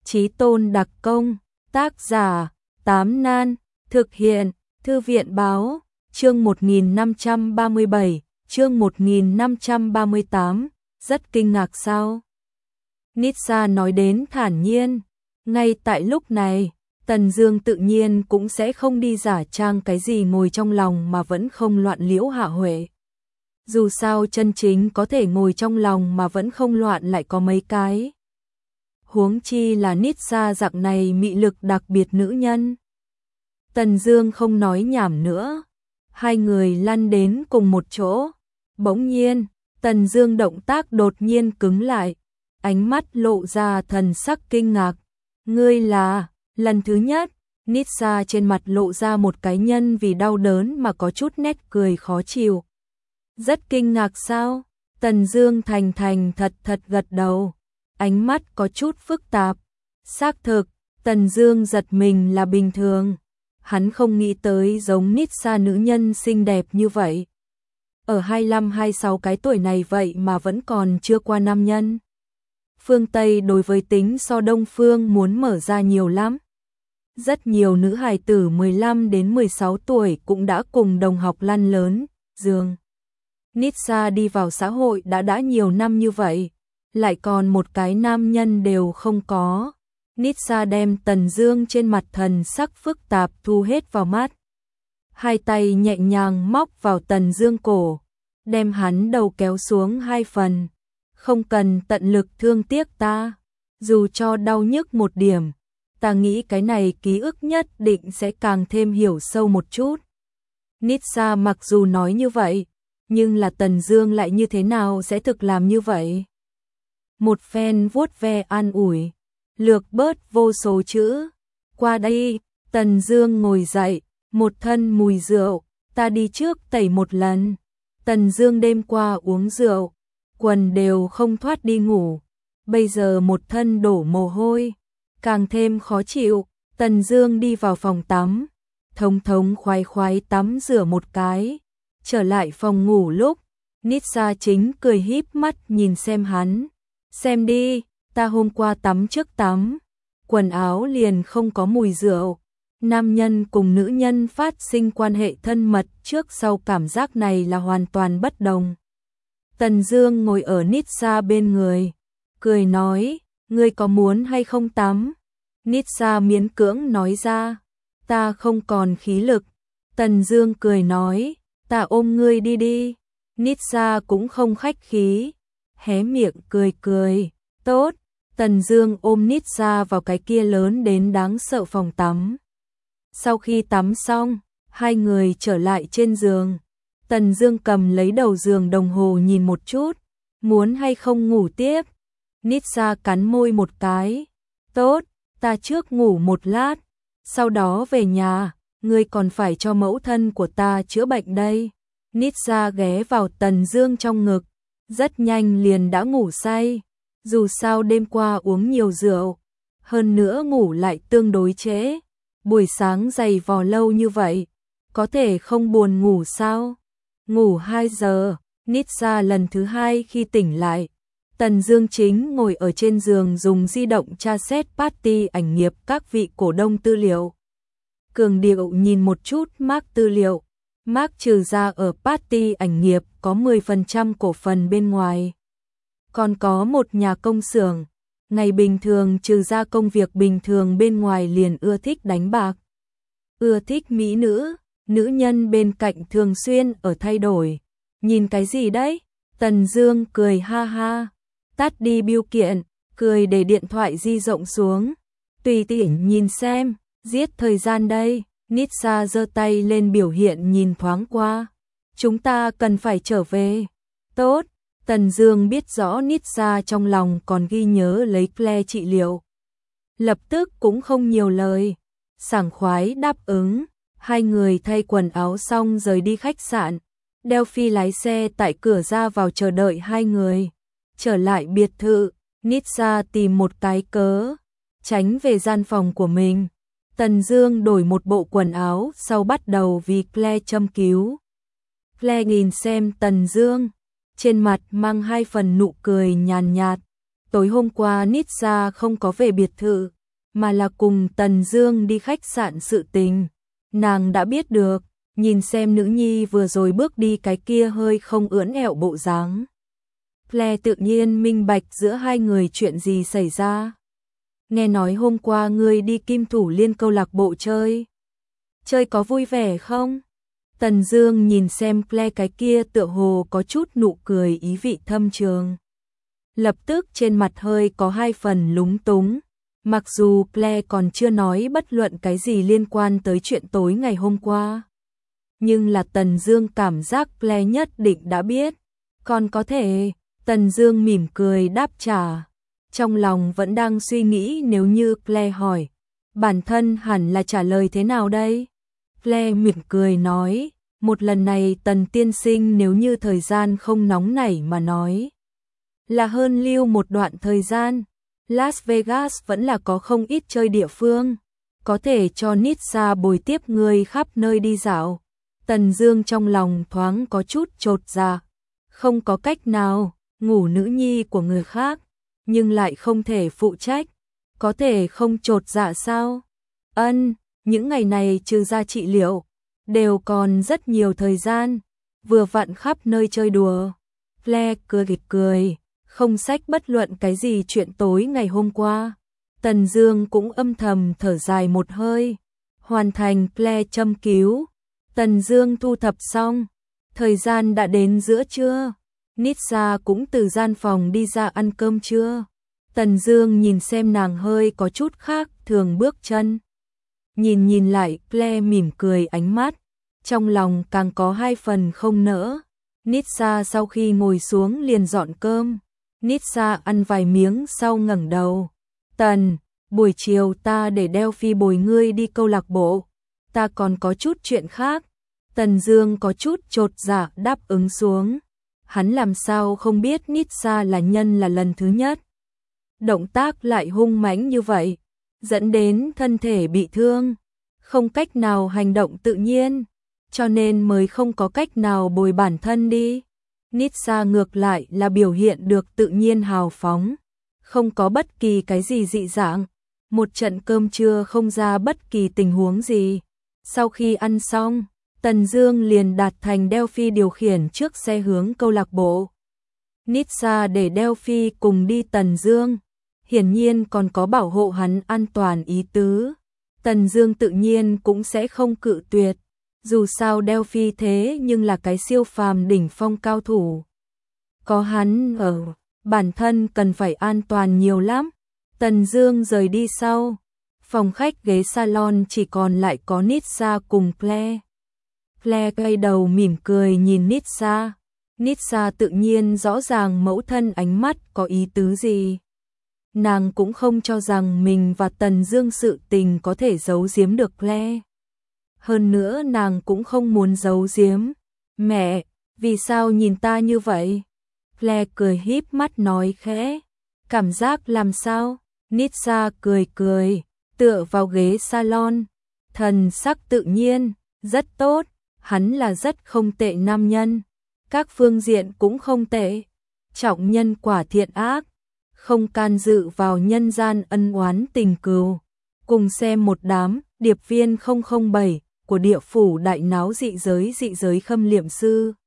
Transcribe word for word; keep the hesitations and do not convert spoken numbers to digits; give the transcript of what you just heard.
Chí tôn đặc công, tác giả, Tám Nan, thực hiện, Thư viện báo, chương một nghìn năm trăm ba mươi bảy, chương một nghìn năm trăm ba mươi tám, rất kinh ngạc sao? Nitsa nói đến thản nhiên, ngay tại lúc này, Tần Dương tự nhiên cũng sẽ không đi giả trang cái gì ngồi trong lòng mà vẫn không loạn liễu Hạ Huệ. Dù sao chân chính có thể ngồi trong lòng mà vẫn không loạn lại có mấy cái. Huống chi là Nitsa dạng này mị lực đặc biệt nữ nhân. Tần Dương không nói nhảm nữa, hai người lăn đến cùng một chỗ. Bỗng nhiên, Tần Dương động tác đột nhiên cứng lại, ánh mắt lộ ra thần sắc kinh ngạc. Ngươi là? Lần thứ nhất, Nitsa trên mặt lộ ra một cái nhân vì đau đớn mà có chút nét cười khó chịu. Rất kinh ngạc sao? Tần Dương thành thành thật thật gật đầu, ánh mắt có chút phức tạp. Xác thực, Tần Dương giật mình là bình thường. Hắn không nghĩ tới giống Nitsa nữ nhân xinh đẹp như vậy. Ở hai mươi lăm hai mươi sáu cái tuổi này vậy mà vẫn còn chưa qua nam nhân. Phương Tây đối với tính so Đông Phương muốn mở ra nhiều lắm. Rất nhiều nữ hài tử mười lăm đến mười sáu tuổi cũng đã cùng đồng học lăn lớn, giường. Nitsa đi vào xã hội đã đã nhiều năm như vậy, lại còn một cái nam nhân đều không có. Nitsa đem Tần Dương trên mặt thần sắc phức tạp thu hết vào mắt. Hai tay nhẹ nhàng móc vào Tần Dương cổ, đem hắn đầu kéo xuống hai phần. Không cần tận lực thương tiếc ta, dù cho đau nhức một điểm, ta nghĩ cái này ký ức nhất định sẽ càng thêm hiểu sâu một chút. Nitsa mặc dù nói như vậy, nhưng là Tần Dương lại như thế nào sẽ thực làm như vậy? Một phen vuốt ve an ủi, lược bớt vô số chữ. Qua đây, Tần Dương ngồi dậy, một thân mùi rượu, ta đi trước tẩy một lần. Tần Dương đêm qua uống rượu, quần đều không thoát đi ngủ, bây giờ một thân đổ mồ hôi, càng thêm khó chịu. Tần Dương đi vào phòng tắm, thống thống khoái khoái tắm rửa một cái, trở lại phòng ngủ lúc, Nitsa chính cười híp mắt nhìn xem hắn. Xem đi, ta hôm qua tắm trước tắm, quần áo liền không có mùi rượu. Nam nhân cùng nữ nhân phát sinh quan hệ thân mật trước sau cảm giác này là hoàn toàn bất đồng. Tần Dương ngồi ở Nitsa bên người, cười nói, ngươi có muốn hay không tắm? Nitsa miễn cưỡng nói ra, ta không còn khí lực. Tần Dương cười nói, ta ôm ngươi đi đi. Nitsa cũng không khách khí, hé miệng cười cười, tốt. Tần Dương ôm Nitsa vào cái kia lớn đến đáng sợ phòng tắm. Sau khi tắm xong, hai người trở lại trên giường. Tần Dương cầm lấy đầu giường đồng hồ nhìn một chút, muốn hay không ngủ tiếp. Nitsa cắn môi một cái, tốt, ta trước ngủ một lát, sau đó về nhà, ngươi còn phải cho mẫu thân của ta chữa bệnh đây. Nitsa ghé vào Tần Dương trong ngực, rất nhanh liền đã ngủ say. Dù sao đêm qua uống nhiều rượu, hơn nữa ngủ lại tương đối trễ, buổi sáng dày vò lâu như vậy, có thể không buồn ngủ sao? Ngủ hai giờ, Nitsa lần thứ hai khi tỉnh lại, Tần Dương chính ngồi ở trên giường dùng di động tra xét party ảnh nghiệp các vị cổ đông tư liệu. Cường điệu nhìn một chút Mark tư liệu, Mark trừ ra ở party ảnh nghiệp có mười phần trăm cổ phần bên ngoài. Còn có một nhà công xưởng, ngày bình thường trừ ra công việc bình thường bên ngoài liền ưa thích đánh bạc. Ưa thích mỹ nữ, nữ nhân bên cạnh thường xuyên ở thay đổi. Nhìn cái gì đấy? Tần Dương cười ha ha, tắt đi bưu kiện, cười để điện thoại di rộng xuống. Tùy tiện nhìn xem, giết thời gian đây. Nitsa giơ tay lên biểu hiện nhìn thoáng qua. Chúng ta cần phải trở về. Tốt. Tần Dương biết rõ Nitsa trong lòng còn ghi nhớ lấy Claire trị liệu. Lập tức cũng không nhiều lời, sảng khoái đáp ứng. Hai người thay quần áo xong rời đi khách sạn. Delphi lái xe tại cửa ra vào chờ đợi hai người. Trở lại biệt thự, Nitsa tìm một cái cớ, tránh về gian phòng của mình. Tần Dương đổi một bộ quần áo sau bắt đầu vì Claire châm cứu. Claire nhìn xem Tần Dương, trên mặt mang hai phần nụ cười nhàn nhạt. Tối hôm qua Nitsa không có về biệt thự, mà là cùng Tần Dương đi khách sạn sự tình. Nàng đã biết được, nhìn xem nữ nhi vừa rồi bước đi cái kia hơi không ưỡn ẹo bộ dáng. Claire tự nhiên minh bạch giữa hai người chuyện gì xảy ra. Nghe nói hôm qua ngươi đi Kim Thủ Liên câu lạc bộ chơi. Chơi có vui vẻ không? Tần Dương nhìn xem Claire cái kia tựa hồ có chút nụ cười ý vị thâm trường. Lập tức trên mặt hơi có hai phần lúng túng. Mặc dù Claire còn chưa nói bất luận cái gì liên quan tới chuyện tối ngày hôm qua. Nhưng là Tần Dương cảm giác Claire nhất định đã biết. Còn có thể, Tần Dương mỉm cười đáp trả. Trong lòng vẫn đang suy nghĩ nếu như Claire hỏi, bản thân hẳn là trả lời thế nào đây? Claire mỉm cười nói, một lần này Tần tiên sinh nếu như thời gian không nóng nảy mà nói. Là hơn lưu một đoạn thời gian, Las Vegas vẫn là có không ít chơi địa phương. Có thể cho Nitsa bồi tiếp người khắp nơi đi dạo. Tần Dương trong lòng thoáng có chút chột dạ. Không có cách nào, ngủ nữ nhi của người khác, nhưng lại không thể phụ trách. Có thể không chột dạ sao? Ân, những ngày này trừ ra trị liệu, đều còn rất nhiều thời gian, vừa vặn khắp nơi chơi đùa. Claire cười gật cười, không xách bất luận cái gì chuyện tối ngày hôm qua. Tần Dương cũng âm thầm thở dài một hơi, hoàn thành Claire châm cứu. Tần Dương thu thập xong, thời gian đã đến giữa trưa. Nitsa cũng từ gian phòng đi ra ăn cơm trưa. Tần Dương nhìn xem nàng hơi có chút khác thường bước chân. Nhìn nhìn lại Claire mỉm cười ánh mắt, trong lòng càng có hai phần không nỡ. Nitsa sau khi ngồi xuống liền dọn cơm. Nitsa ăn vài miếng sau ngẩng đầu. Tần, buổi chiều ta để Delphi bồi ngươi đi câu lạc bộ. Ta còn có chút chuyện khác. Tần Dương có chút chột dạ đáp ứng xuống. Hắn làm sao không biết Nitsa là nhân là lần thứ nhất. Động tác lại hung mãnh như vậy, dẫn đến thân thể bị thương, không cách nào hành động tự nhiên, cho nên mới không có cách nào bồi bản thân đi. Nitsa ngược lại là biểu hiện được tự nhiên hào phóng, không có bất kỳ cái gì dị dạng. Một trận cơm trưa không ra bất kỳ tình huống gì. Sau khi ăn xong, Tần Dương liền đặt thành Delphi điều khiển trước xe hướng câu lạc bộ. Nitsa để Delphi cùng đi Tần Dương, hiển nhiên còn có bảo hộ hắn an toàn ý tứ. Tần Dương tự nhiên cũng sẽ không cự tuyệt, dù sao Delphi thế nhưng là cái siêu phàm đỉnh phong cao thủ. Có hắn ở, bản thân cần phải an toàn nhiều lắm. Tần Dương rời đi sau, phòng khách ghế salon chỉ còn lại có Nitsa cùng Claire. Claire quay đầu mỉm cười nhìn Nitsa. Nitsa tự nhiên rõ ràng mẫu thân ánh mắt có ý tứ gì. Nàng cũng không cho rằng mình và Tần Dương sự tình có thể giấu giếm được Claire. Hơn nữa nàng cũng không muốn giấu giếm. Mẹ, vì sao nhìn ta như vậy? Claire cười híp mắt nói khẽ. Cảm giác làm sao? Nitsa cười cười, tựa vào ghế salon. Thần sắc tự nhiên, rất tốt. Hắn là rất không tệ nam nhân. Các phương diện cũng không tệ. Trọng nhân quả thiện ác, không can dự vào nhân gian ân oán tình cừu. Cùng xem một đám điệp viên không không bảy của địa phủ đại náo dị giới dị giới khâm liệm sư.